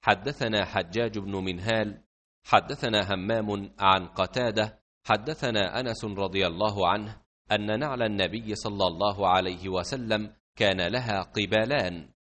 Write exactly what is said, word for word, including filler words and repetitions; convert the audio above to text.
حدثنا حجاج بن منهال حدثنا همام عن قتادة حدثنا أنس رضي الله عنه أن نعل النبي صلى الله عليه وسلم كان لها قبالان،